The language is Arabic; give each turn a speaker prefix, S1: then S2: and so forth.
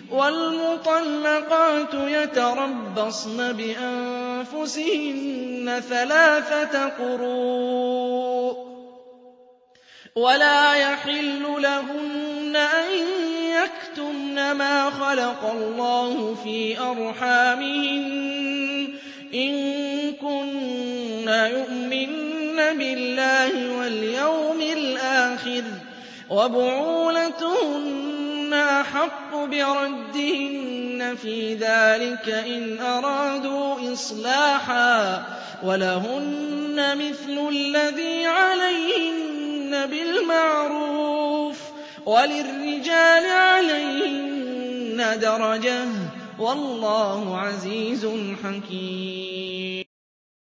S1: وَالْمُطَلَّقَاتُ يَتَرَبَّصْنَ بِأَنفُسِهِنَّ 3 قُرُوءٍ ۚ وَلَا يَحِلُّ لَهُنَّ أَن يَكْتُمْنَ مَا خَلَقَ اللَّهُ فِي أَرْحَامِهِنَّ إِن كُنَّ يُؤْمِنَّ بِاللَّهِ وَالْيَوْمِ الْآخِرِ ۚ وَبُعُولَتُهُنَّ أَحَقُّ بِرَدِّهِنَّ فِي ذَٰلِكَ إِنْ أَرَادُوا إِصْلَاحًا ۚ وَلَهُنَّ مِثْلُ الَّذِي عَلَيْهِنَّ بِالْمَعْرُوفِ ۚ وَلِلرِّجَالِ عَلَيْهِنَّ دَرَجَةٌ ۗ وَاللَّهُ عَزِيزٌ حَكِيمٌ.